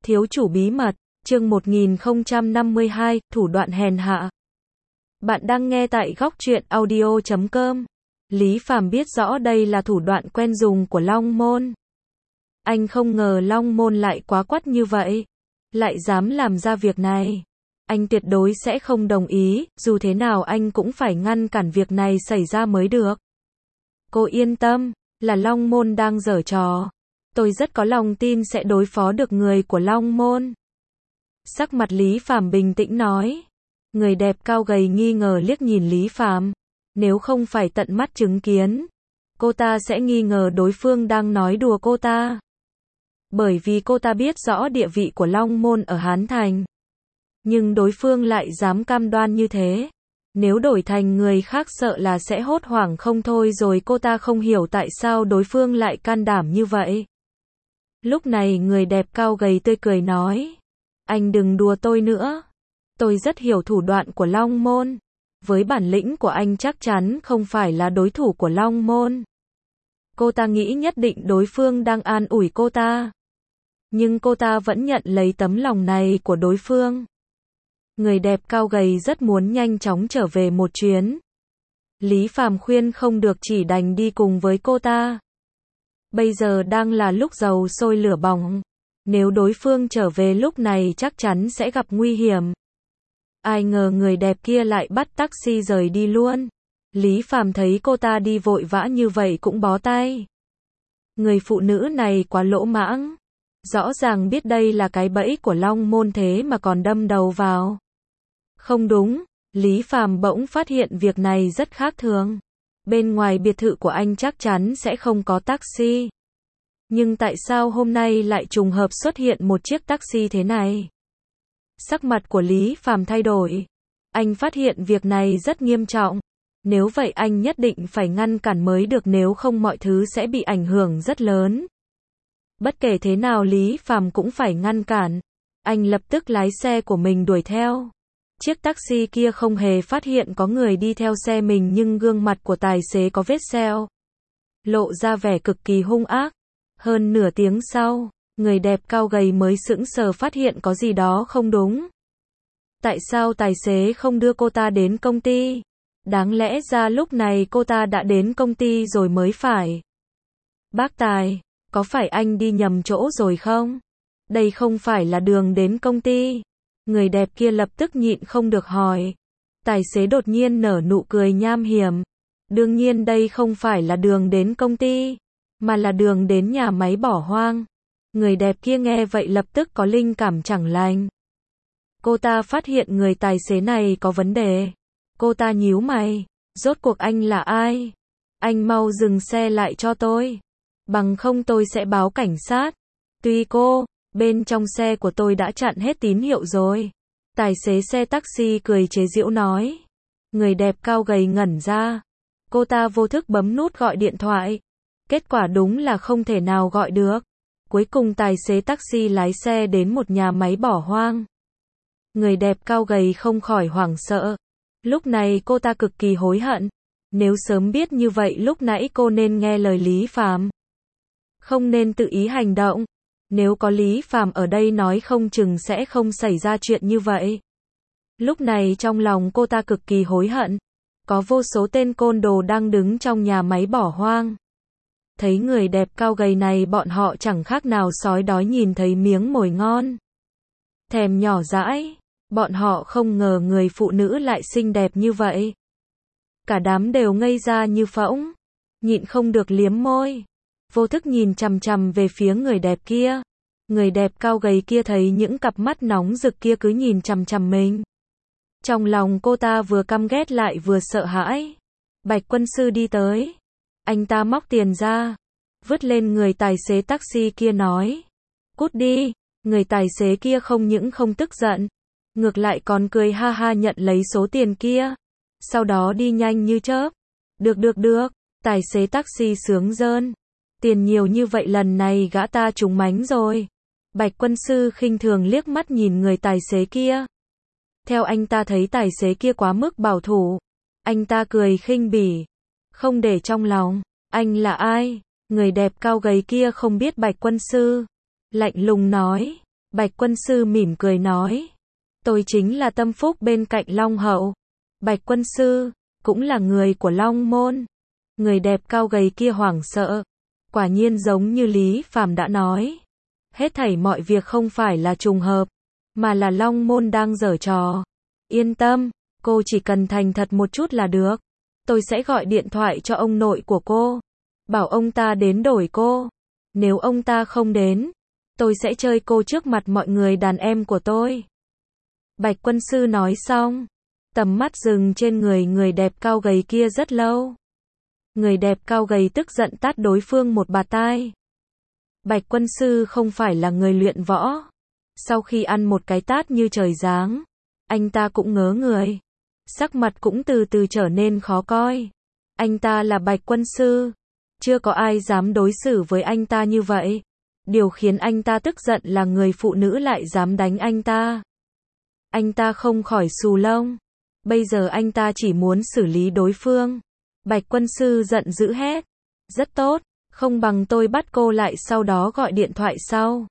Thiếu chủ bí mật, chương 1052, thủ đoạn hèn hạ. Bạn đang nghe tại góc truyện audio.com. Lý Phàm biết rõ đây là thủ đoạn quen dùng của Long Môn. Anh không ngờ Long Môn lại quá quắt như vậy, lại dám làm ra việc này. Anh tuyệt đối sẽ không đồng ý, dù thế nào anh cũng phải ngăn cản việc này xảy ra mới được. Cô yên tâm, là Long Môn đang giở trò. Tôi rất có lòng tin sẽ đối phó được người của Long Môn. Sắc mặt Lý Phàm bình tĩnh nói. Người đẹp cao gầy nghi ngờ liếc nhìn Lý Phàm. Nếu không phải tận mắt chứng kiến, cô ta sẽ nghi ngờ đối phương đang nói đùa cô ta. Bởi vì cô ta biết rõ địa vị của Long Môn ở Hán Thành. Nhưng đối phương lại dám cam đoan như thế. Nếu đổi thành người khác sợ là sẽ hốt hoảng không thôi rồi. Cô ta không hiểu tại sao đối phương lại can đảm như vậy. Lúc này người đẹp cao gầy tươi cười nói. Anh đừng đùa tôi nữa. Tôi rất hiểu thủ đoạn của Long Môn. Với bản lĩnh của anh chắc chắn không phải là đối thủ của Long Môn. Cô ta nghĩ nhất định đối phương đang an ủi cô ta. Nhưng cô ta vẫn nhận lấy tấm lòng này của đối phương. Người đẹp cao gầy rất muốn nhanh chóng trở về một chuyến. Lý Phàm khuyên không được chỉ đành đi cùng với cô ta. Bây giờ đang là lúc dầu sôi lửa bỏng. Nếu đối phương trở về lúc này chắc chắn sẽ gặp nguy hiểm. Ai ngờ người đẹp kia lại bắt taxi rời đi luôn. Lý Phàm thấy cô ta đi vội vã như vậy cũng bó tay. Người phụ nữ này quá lỗ mãng. Rõ ràng biết đây là cái bẫy của Long Môn thế mà còn đâm đầu vào. Không đúng, Lý Phàm bỗng phát hiện việc này rất khác thường. Bên ngoài biệt thự của anh chắc chắn sẽ không có taxi. Nhưng tại sao hôm nay lại trùng hợp xuất hiện một chiếc taxi thế này? Sắc mặt của Lý Phàm thay đổi. Anh phát hiện việc này rất nghiêm trọng. Nếu vậy anh nhất định phải ngăn cản mới được, nếu không mọi thứ sẽ bị ảnh hưởng rất lớn. Bất kể thế nào Lý Phàm cũng phải ngăn cản. Anh lập tức lái xe của mình đuổi theo. Chiếc taxi kia không hề phát hiện có người đi theo xe mình, nhưng gương mặt của tài xế có vết sẹo, lộ ra vẻ cực kỳ hung ác. Hơn nửa tiếng sau, người đẹp cao gầy mới sững sờ phát hiện có gì đó không đúng. Tại sao tài xế không đưa cô ta đến công ty? Đáng lẽ ra lúc này cô ta đã đến công ty rồi mới phải. Bác Tài, có phải anh đi nhầm chỗ rồi không? Đây không phải là đường đến công ty. Người đẹp kia lập tức nhịn không được hỏi. Tài xế đột nhiên nở nụ cười nham hiểm. Đương nhiên đây không phải là đường đến công ty, mà là đường đến nhà máy bỏ hoang. Người đẹp kia nghe vậy lập tức có linh cảm chẳng lành. Cô ta phát hiện người tài xế này có vấn đề. Cô ta nhíu mày. Rốt cuộc anh là ai? Anh mau dừng xe lại cho tôi. Bằng không tôi sẽ báo cảnh sát. Tuy cô, bên trong xe của tôi đã chặn hết tín hiệu rồi. Tài xế xe taxi cười chế giễu nói. Người đẹp cao gầy ngẩn ra. Cô ta vô thức bấm nút gọi điện thoại. Kết quả đúng là không thể nào gọi được. Cuối cùng tài xế taxi lái xe đến một nhà máy bỏ hoang. Người đẹp cao gầy không khỏi hoảng sợ. Lúc này cô ta cực kỳ hối hận. Nếu sớm biết như vậy lúc nãy cô nên nghe lời Lý Phàm. Không nên tự ý hành động. Nếu có Lý Phàm ở đây nói không chừng sẽ không xảy ra chuyện như vậy. Lúc này trong lòng cô ta cực kỳ hối hận. Có vô số tên côn đồ đang đứng trong nhà máy bỏ hoang. Thấy người đẹp cao gầy này bọn họ chẳng khác nào sói đói nhìn thấy miếng mồi ngon. Thèm nhỏ dãi. Bọn họ không ngờ người phụ nữ lại xinh đẹp như vậy. Cả đám đều ngây ra như phỗng. Nhịn không được liếm môi. Vô thức nhìn chằm chằm về phía người đẹp kia. Người đẹp cao gầy kia thấy những cặp mắt nóng rực kia cứ nhìn chằm chằm mình. Trong lòng cô ta vừa căm ghét lại vừa sợ hãi. Bạch quân sư đi tới. Anh ta móc tiền ra. Vứt lên người tài xế taxi kia nói. Cút đi. Người tài xế kia không những không tức giận. Ngược lại còn cười ha ha nhận lấy số tiền kia. Sau đó đi nhanh như chớp. Được. Tài xế taxi sướng rơn. Tiền nhiều như vậy lần này gã ta trúng mánh rồi. Bạch quân sư khinh thường liếc mắt nhìn người tài xế kia. Theo anh ta thấy tài xế kia quá mức bảo thủ. Anh ta cười khinh bỉ. Không để trong lòng. Anh là ai? Người đẹp cao gầy kia không biết Bạch quân sư. Lạnh lùng nói. Bạch quân sư mỉm cười nói. Tôi chính là tâm phúc bên cạnh Long hậu. Bạch quân sư, cũng là người của Long môn. Người đẹp cao gầy kia hoảng sợ. Quả nhiên giống như Lý Phàm đã nói. Hết thảy mọi việc không phải là trùng hợp, mà là Long môn đang giở trò. Yên tâm, cô chỉ cần thành thật một chút là được. Tôi sẽ gọi điện thoại cho ông nội của cô. Bảo ông ta đến đổi cô. Nếu ông ta không đến, tôi sẽ chơi cô trước mặt mọi người đàn em của tôi. Bạch quân sư nói xong, tầm mắt dừng trên người đẹp cao gầy kia rất lâu. Người đẹp cao gầy tức giận tát đối phương một bạt tai. Bạch quân sư không phải là người luyện võ. Sau khi ăn một cái tát như trời giáng, anh ta cũng ngớ người. Sắc mặt cũng từ từ trở nên khó coi. Anh ta là Bạch quân sư. Chưa có ai dám đối xử với anh ta như vậy. Điều khiến anh ta tức giận là người phụ nữ lại dám đánh anh ta. Anh ta không khỏi xù lông. Bây giờ anh ta chỉ muốn xử lý đối phương. Bạch quân sư giận dữ hét. Rất tốt, không bằng tôi bắt cô lại sau đó gọi điện thoại sau.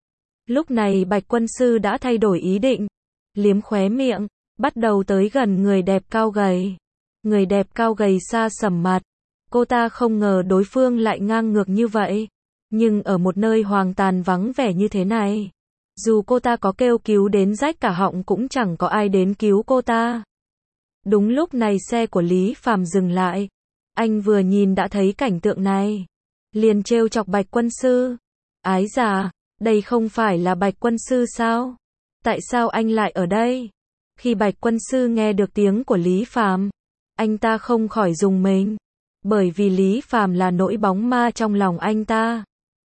Lúc này Bạch quân sư đã thay đổi ý định. Liếm khóe miệng, bắt đầu tới gần người đẹp cao gầy. Người đẹp cao gầy xa sầm mặt. Cô ta không ngờ đối phương lại ngang ngược như vậy. Nhưng ở một nơi hoang tàn vắng vẻ như thế này, dù cô ta có kêu cứu đến rách cả họng cũng chẳng có ai đến cứu cô ta. Đúng lúc này xe của Lý Phàm dừng lại. Anh vừa nhìn đã thấy cảnh tượng này. Liền trêu chọc Bạch quân sư. Ái già, đây không phải là Bạch quân sư sao? Tại sao anh lại ở đây? Khi Bạch quân sư nghe được tiếng của Lý Phàm, anh ta không khỏi rùng mình. Bởi vì Lý Phàm là nỗi bóng ma trong lòng anh ta.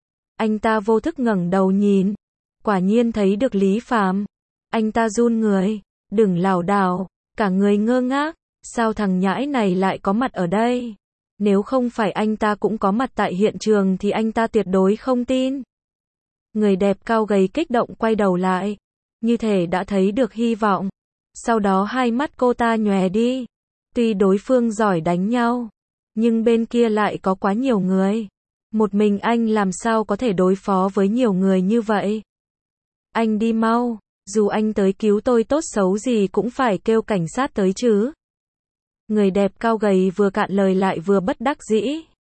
Anh ta vô thức ngẩng đầu nhìn. Quả nhiên thấy được Lý Phàm. Anh ta run người. Đừng lảo đảo. Cả người ngơ ngác. Sao thằng nhãi này lại có mặt ở đây? Nếu không phải anh ta cũng có mặt tại hiện trường thì anh ta tuyệt đối không tin. Người đẹp cao gầy kích động quay đầu lại. Như thể đã thấy được hy vọng. Sau đó hai mắt cô ta nhòe đi. Tuy đối phương giỏi đánh nhau, nhưng bên kia lại có quá nhiều người. Một mình anh làm sao có thể đối phó với nhiều người như vậy? Anh đi mau, dù anh tới cứu tôi tốt xấu gì cũng phải kêu cảnh sát tới chứ. Người đẹp cao gầy vừa cạn lời lại vừa bất đắc dĩ.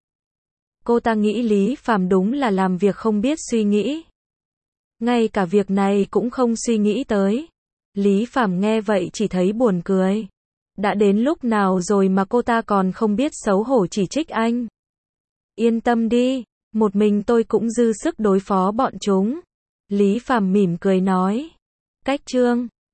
Cô ta nghĩ Lý Phàm đúng là làm việc không biết suy nghĩ. Ngay cả việc này cũng không suy nghĩ tới. Lý Phàm nghe vậy chỉ thấy buồn cười. Đã đến lúc nào rồi mà cô ta còn không biết xấu hổ chỉ trích anh. Yên tâm đi, một mình tôi cũng dư sức đối phó bọn chúng. Lý Phàm mỉm cười nói. Cách chương